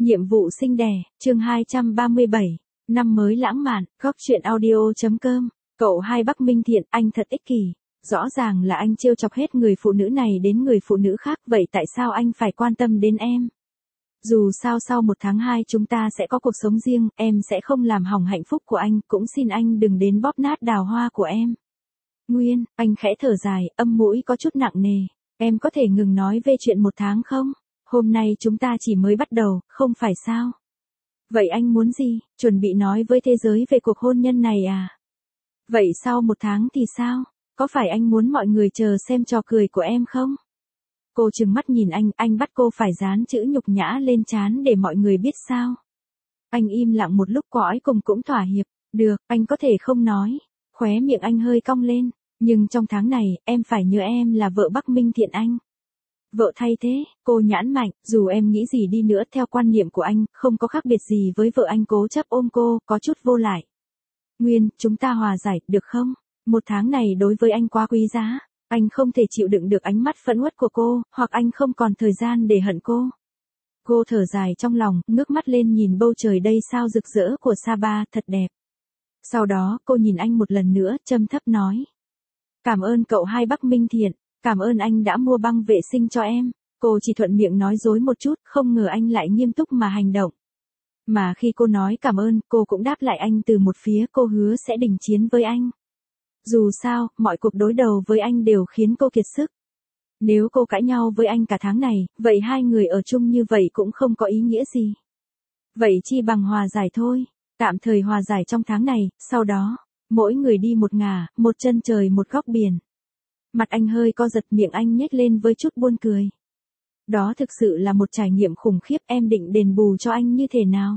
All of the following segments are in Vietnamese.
Nhiệm vụ sinh đẻ, chương 237, năm mới lãng mạn, góc truyện audio.com, cậu hai Bắc Minh Thiện, anh thật ích kỷ. Rõ ràng là anh trêu chọc hết người phụ nữ này đến người phụ nữ khác, vậy tại sao anh phải quan tâm đến em? Dù sao sau 1 tháng 2 chúng ta sẽ có cuộc sống riêng, em sẽ không làm hỏng hạnh phúc của anh, cũng xin anh đừng đến bóp nát đào hoa của em. Nguyên, anh khẽ thở dài, âm mũi có chút nặng nề. Em có thể ngừng nói về chuyện 1 tháng không? Hôm nay chúng ta chỉ mới bắt đầu, không phải sao? Vậy anh muốn gì? Chuẩn bị nói với thế giới về cuộc hôn nhân này à? Vậy sau 1 tháng thì sao? Có phải anh muốn mọi người chờ xem trò cười của em không? Cô trừng mắt nhìn anh bắt cô phải dán chữ nhục nhã lên trán để mọi người biết sao? Anh im lặng một lúc cõi cùng cũng thỏa hiệp. Được, anh có thể không nói. Khóe miệng anh hơi cong lên. Nhưng trong tháng này, em phải nhớ em là vợ Bắc Minh Thiện anh. Vợ thay thế, cô nhãn mạnh, dù em nghĩ gì đi nữa theo quan niệm của anh, không có khác biệt gì với vợ anh cố chấp ôm cô, có chút vô lại. Nguyên, chúng ta hòa giải, được không? 1 tháng này đối với anh quá quý giá, anh không thể chịu đựng được ánh mắt phẫn uất của cô, hoặc anh không còn thời gian để hận cô. Cô thở dài trong lòng, ngước mắt lên nhìn bầu trời đầy sao rực rỡ của Sapa, thật đẹp. Sau đó, cô nhìn anh một lần nữa, trầm thấp nói. Cảm ơn cậu hai Bắc Minh Thiện. Cảm ơn anh đã mua băng vệ sinh cho em. Cô chỉ thuận miệng nói dối một chút, không ngờ anh lại nghiêm túc mà hành động. Mà khi cô nói cảm ơn, cô cũng đáp lại anh từ một phía, cô hứa sẽ đình chiến với anh. Dù sao, mọi cuộc đối đầu với anh đều khiến cô kiệt sức. Nếu cô cãi nhau với anh cả tháng này, vậy hai người ở chung như vậy cũng không có ý nghĩa gì. Vậy chi bằng hòa giải thôi. Tạm thời hòa giải trong tháng này, sau đó, mỗi người đi một ngả, một chân trời một góc biển. Mặt anh hơi co giật, miệng anh nhếch lên với chút buồn cười. Đó thực sự là một trải nghiệm khủng khiếp, em định đền bù cho anh như thế nào?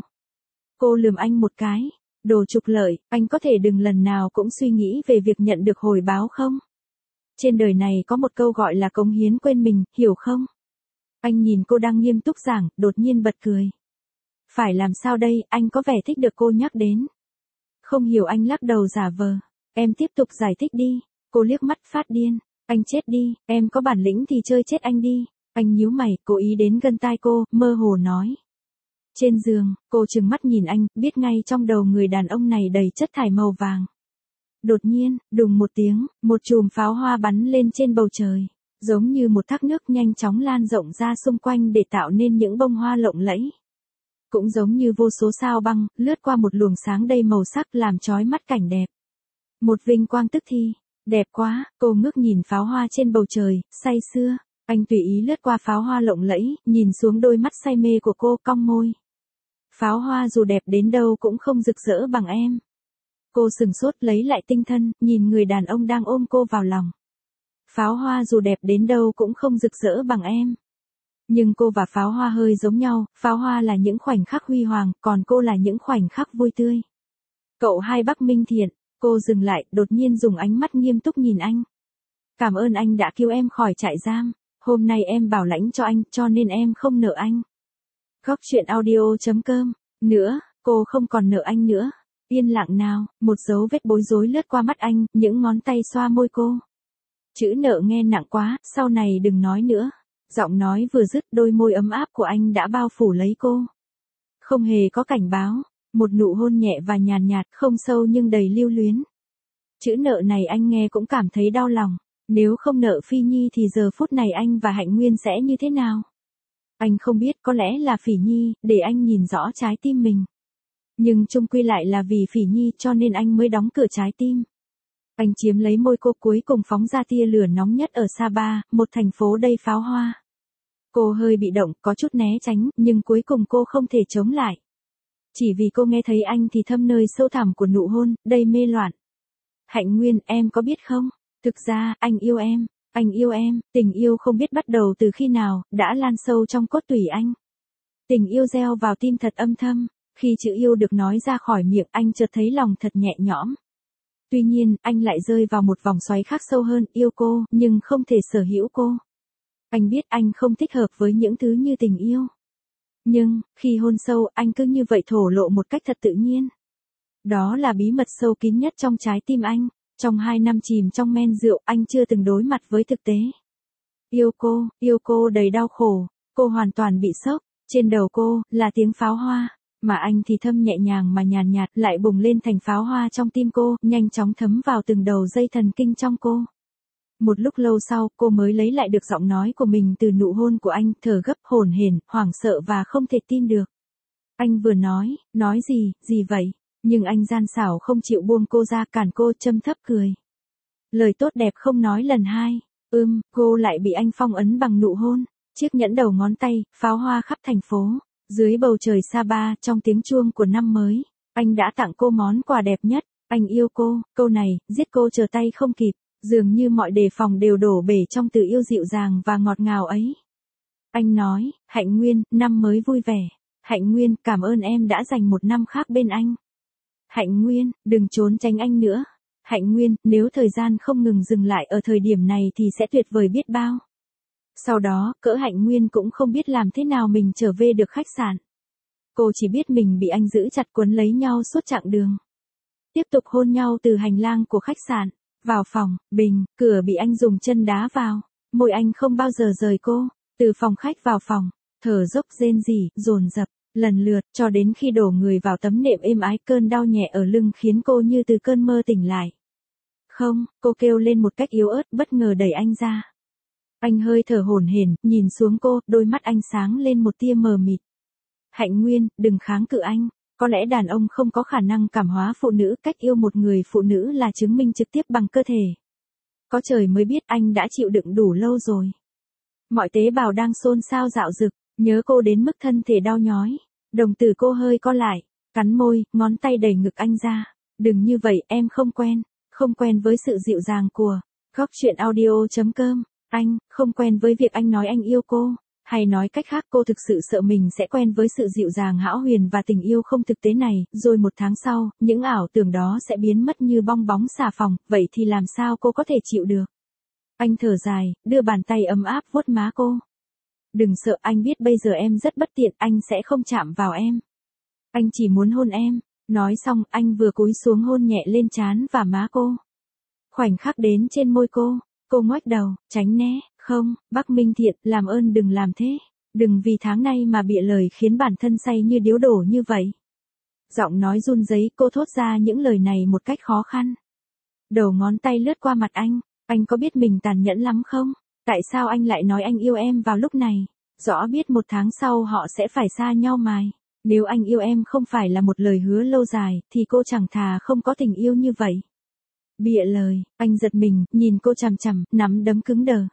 Cô lườm anh một cái. Đồ trục lợi, anh có thể đừng lần nào cũng suy nghĩ về việc nhận được hồi báo không? Trên đời này có một câu gọi là cống hiến quên mình, hiểu không? Anh nhìn cô đang nghiêm túc giảng, đột nhiên bật cười. Phải làm sao đây, anh có vẻ thích được cô nhắc đến. Không hiểu, anh lắc đầu giả vờ. Em tiếp tục giải thích đi. Cô liếc mắt phát điên. Anh chết đi, em có bản lĩnh thì chơi chết anh đi. Anh nhíu mày, cố ý đến gần tai cô, mơ hồ nói. Trên giường, cô trừng mắt nhìn anh, biết ngay trong đầu người đàn ông này đầy chất thải màu vàng. Đột nhiên, đùng một tiếng, một chùm pháo hoa bắn lên trên bầu trời. Giống như một thác nước nhanh chóng lan rộng ra xung quanh để tạo nên những bông hoa lộng lẫy. Cũng giống như vô số sao băng, lướt qua một luồng sáng đầy màu sắc làm chói mắt cảnh đẹp. Một vinh quang tức thì. Đẹp quá, cô ngước nhìn pháo hoa trên bầu trời, say sưa. Anh tùy ý lướt qua pháo hoa lộng lẫy, nhìn xuống đôi mắt say mê của cô, cong môi. Pháo hoa dù đẹp đến đâu cũng không rực rỡ bằng em. Cô sừng sốt lấy lại tinh thần, nhìn người đàn ông đang ôm cô vào lòng. Pháo hoa dù đẹp đến đâu cũng không rực rỡ bằng em. Nhưng cô và pháo hoa hơi giống nhau, pháo hoa là những khoảnh khắc huy hoàng, còn cô là những khoảnh khắc vui tươi. Cậu hai Bắc Minh Thiện. Cô dừng lại, đột nhiên dùng ánh mắt nghiêm túc nhìn anh. Cảm ơn anh đã cứu em khỏi trại giam. Hôm nay em bảo lãnh cho anh, cho nên em không nợ anh. Góc truyện audio.com. Nữa, cô không còn nợ anh nữa. Yên lặng nào, một dấu vết bối rối lướt qua mắt anh, những ngón tay xoa môi cô. Chữ nợ nghe nặng quá, sau này đừng nói nữa. Giọng nói vừa dứt, đôi môi ấm áp của anh đã bao phủ lấy cô. Không hề có cảnh báo. Một nụ hôn nhẹ và nhàn nhạt, không sâu nhưng đầy lưu luyến. Chữ nợ này anh nghe cũng cảm thấy đau lòng. Nếu không nợ Phi Nhi thì giờ phút này anh và Hạnh Nguyên sẽ như thế nào? Anh không biết, có lẽ là Phỉ Nhi, để anh nhìn rõ trái tim mình. Nhưng chung quy lại là vì Phỉ Nhi cho nên anh mới đóng cửa trái tim. Anh chiếm lấy môi cô, cuối cùng phóng ra tia lửa nóng nhất ở Sapa, một thành phố đầy pháo hoa. Cô hơi bị động, có chút né tránh, nhưng cuối cùng cô không thể chống lại. Chỉ vì cô nghe thấy anh thì thâm nơi sâu thẳm của nụ hôn, đầy mê loạn. Hạnh Nguyên, em có biết không? Thực ra, anh yêu em. Anh yêu em, tình yêu không biết bắt đầu từ khi nào, đã lan sâu trong cốt tủy anh. Tình yêu gieo vào tim thật âm thầm. Khi chữ yêu được nói ra khỏi miệng, anh chợt thấy lòng thật nhẹ nhõm. Tuy nhiên, anh lại rơi vào một vòng xoáy khác sâu hơn, yêu cô, nhưng không thể sở hữu cô. Anh biết anh không thích hợp với những thứ như tình yêu. Nhưng, khi hôn sâu, anh cứ như vậy thổ lộ một cách thật tự nhiên. Đó là bí mật sâu kín nhất trong trái tim anh. Trong 2 năm chìm trong men rượu, anh chưa từng đối mặt với thực tế. Yêu cô đầy đau khổ. Cô hoàn toàn bị sốc. Trên đầu cô, là tiếng pháo hoa, mà anh thì thâm nhẹ nhàng mà nhàn nhạt lại bùng lên thành pháo hoa trong tim cô, nhanh chóng thấm vào từng đầu dây thần kinh trong cô. Một lúc lâu sau, cô mới lấy lại được giọng nói của mình từ nụ hôn của anh, thở gấp hổn hển, hoảng sợ và không thể tin được. Anh vừa nói gì vậy? Nhưng anh gian xảo không chịu buông cô ra, cản cô, châm thấp cười. Lời tốt đẹp không nói lần hai. Cô lại bị anh phong ấn bằng nụ hôn. Chiếc nhẫn đầu ngón tay, pháo hoa khắp thành phố. Dưới bầu trời Sapa, trong tiếng chuông của năm mới, anh đã tặng cô món quà đẹp nhất. Anh yêu cô, câu này, giết cô trở tay không kịp. Dường như mọi đề phòng đều đổ bể trong từ yêu dịu dàng và ngọt ngào ấy. Anh nói, Hạnh Nguyên, năm mới vui vẻ. Hạnh Nguyên, cảm ơn em đã dành một năm khác bên anh. Hạnh Nguyên, đừng trốn tránh anh nữa. Hạnh Nguyên, nếu thời gian không ngừng dừng lại ở thời điểm này thì sẽ tuyệt vời biết bao. Sau đó, cỡ Hạnh Nguyên cũng không biết làm thế nào mình trở về được khách sạn. Cô chỉ biết mình bị anh giữ chặt quấn lấy nhau suốt chặng đường. Tiếp tục hôn nhau từ hành lang của khách sạn. Vào phòng, cửa bị anh dùng chân đá vào. Môi anh không bao giờ rời cô. Từ phòng khách vào phòng, thở dốc rên rỉ, dồn dập, lần lượt, cho đến khi đổ người vào tấm nệm êm ái, cơn đau nhẹ ở lưng khiến cô như từ cơn mơ tỉnh lại. Không, cô kêu lên một cách yếu ớt, bất ngờ đẩy anh ra. Anh hơi thở hổn hển, nhìn xuống cô, đôi mắt anh sáng lên một tia mờ mịt. Hạnh Nguyên, đừng kháng cự anh. Có lẽ đàn ông không có khả năng cảm hóa phụ nữ, cách yêu một người phụ nữ là chứng minh trực tiếp bằng cơ thể. Có trời mới biết anh đã chịu đựng đủ lâu rồi. Mọi tế bào đang xôn xao dạo dực, nhớ cô đến mức thân thể đau nhói. Đồng tử cô hơi co lại, cắn môi, ngón tay đẩy ngực anh ra. Đừng như vậy, em không quen với sự dịu dàng của Góc Chuyện Audio.com. Anh, không quen với việc anh nói anh yêu cô. Hay nói cách khác, cô thực sự sợ mình sẽ quen với sự dịu dàng hão huyền và tình yêu không thực tế này, rồi một tháng sau, những ảo tưởng đó sẽ biến mất như bong bóng xà phòng, vậy thì làm sao cô có thể chịu được? Anh thở dài, đưa bàn tay ấm áp vuốt má cô. Đừng sợ, anh biết bây giờ em rất bất tiện, anh sẽ không chạm vào em. Anh chỉ muốn hôn em. Nói xong, anh vừa cúi xuống hôn nhẹ lên trán và má cô. Khoảnh khắc đến trên môi cô ngoách đầu, tránh né. Không, Bắc Minh Thiện, làm ơn đừng làm thế. Đừng vì tháng nay mà bịa lời khiến bản thân say như điếu đổ như vậy. Giọng nói run rẩy, cô thốt ra những lời này một cách khó khăn. Đầu ngón tay lướt qua mặt anh có biết mình tàn nhẫn lắm không? Tại sao anh lại nói anh yêu em vào lúc này? Rõ biết một tháng sau họ sẽ phải xa nhau mài. Nếu anh yêu em không phải là một lời hứa lâu dài, thì cô chẳng thà không có tình yêu như vậy. Bịa lời, anh giật mình, nhìn cô chằm chằm, nắm đấm cứng đờ.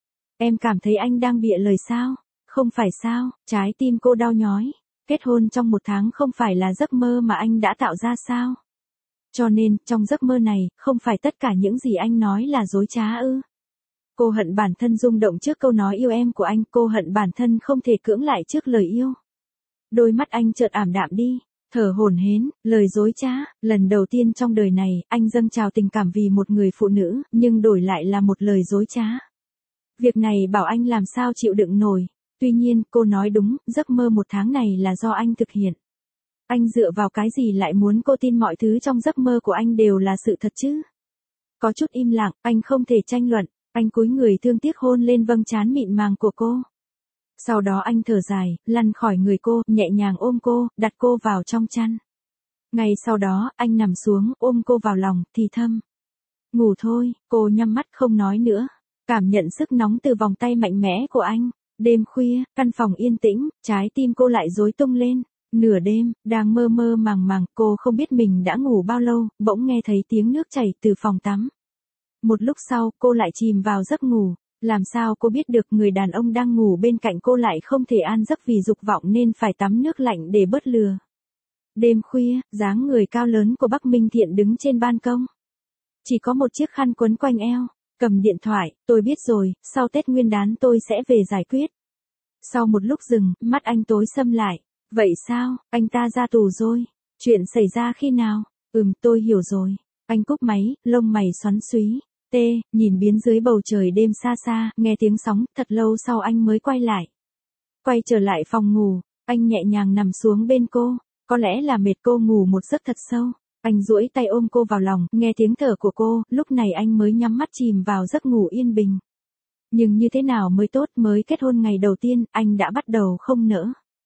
Em cảm thấy anh đang bịa lời sao? Không phải sao? Trái tim cô đau nhói. Kết hôn trong một tháng không phải là giấc mơ mà anh đã tạo ra sao? Cho nên, trong giấc mơ này, không phải tất cả những gì anh nói là dối trá ư? Cô hận bản thân rung động trước câu nói yêu em của anh, cô hận bản thân không thể cưỡng lại trước lời yêu. Đôi mắt anh chợt ảm đạm đi, thở hổn hển, lời dối trá, lần đầu tiên trong đời này, anh dâng trào tình cảm vì một người phụ nữ, nhưng đổi lại là một lời dối trá. Việc này bảo anh làm sao chịu đựng nổi. Tuy nhiên, cô nói đúng, giấc mơ một tháng này là do anh thực hiện. Anh dựa vào cái gì lại muốn cô tin mọi thứ trong giấc mơ của anh đều là sự thật chứ? Có chút im lặng, anh không thể tranh luận, anh cúi người thương tiếc hôn lên vầng trán mịn màng của cô. Sau đó anh thở dài, lăn khỏi người cô, nhẹ nhàng ôm cô, đặt cô vào trong chăn. Ngay sau đó, anh nằm xuống, ôm cô vào lòng, thì thầm. Ngủ thôi, cô nhắm mắt không nói nữa. Cảm nhận sức nóng từ vòng tay mạnh mẽ của anh. Đêm khuya, căn phòng yên tĩnh, trái tim cô lại rối tung lên. Nửa đêm, đang mơ mơ màng màng, cô không biết mình đã ngủ bao lâu, bỗng nghe thấy tiếng nước chảy từ phòng tắm. Một lúc sau, cô lại chìm vào giấc ngủ. Làm sao cô biết được người đàn ông đang ngủ bên cạnh cô lại không thể an giấc vì dục vọng nên phải tắm nước lạnh để bớt lừa. Đêm khuya, dáng người cao lớn của Bắc Minh Thiện đứng trên ban công. Chỉ có một chiếc khăn quấn quanh eo. Cầm điện thoại, tôi biết rồi, sau Tết Nguyên đán tôi sẽ về giải quyết. Sau một lúc dừng, mắt anh tối sầm lại. Vậy sao, anh ta ra tù rồi? Chuyện xảy ra khi nào? Tôi hiểu rồi. Anh cúp máy, lông mày xoắn xúy. Nhìn biến dưới bầu trời đêm xa xa, nghe tiếng sóng, thật lâu sau anh mới quay lại. Quay trở lại phòng ngủ, anh nhẹ nhàng nằm xuống bên cô. Có lẽ là mệt cô ngủ một giấc thật sâu. Anh duỗi tay ôm cô vào lòng, nghe tiếng thở của cô, lúc này anh mới nhắm mắt chìm vào giấc ngủ yên bình. Nhưng như thế nào mới tốt, mới kết hôn ngày đầu tiên, anh đã bắt đầu không nỡ.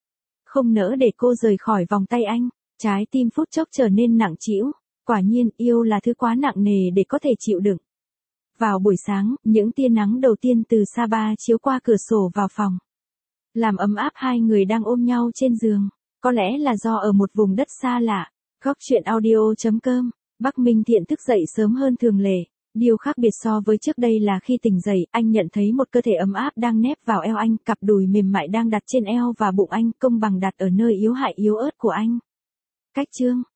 không nỡ để cô rời khỏi vòng tay anh. Trái tim phút chốc trở nên nặng trĩu. Quả nhiên, yêu là thứ quá nặng nề để có thể chịu đựng. Vào buổi sáng, những tia nắng đầu tiên từ Sapa chiếu qua cửa sổ vào phòng, làm ấm áp hai người đang ôm nhau trên giường. Có lẽ là do ở một vùng đất xa lạ. Góc chuyện audio.com. Bắc Minh Thiện thức dậy sớm hơn thường lệ. Điều khác biệt so với trước đây là khi tỉnh dậy, anh nhận thấy một cơ thể ấm áp đang nép vào eo anh, cặp đùi mềm mại đang đặt trên eo và bụng anh, công bằng đặt ở nơi yếu hại yếu ớt của anh. Cách chương.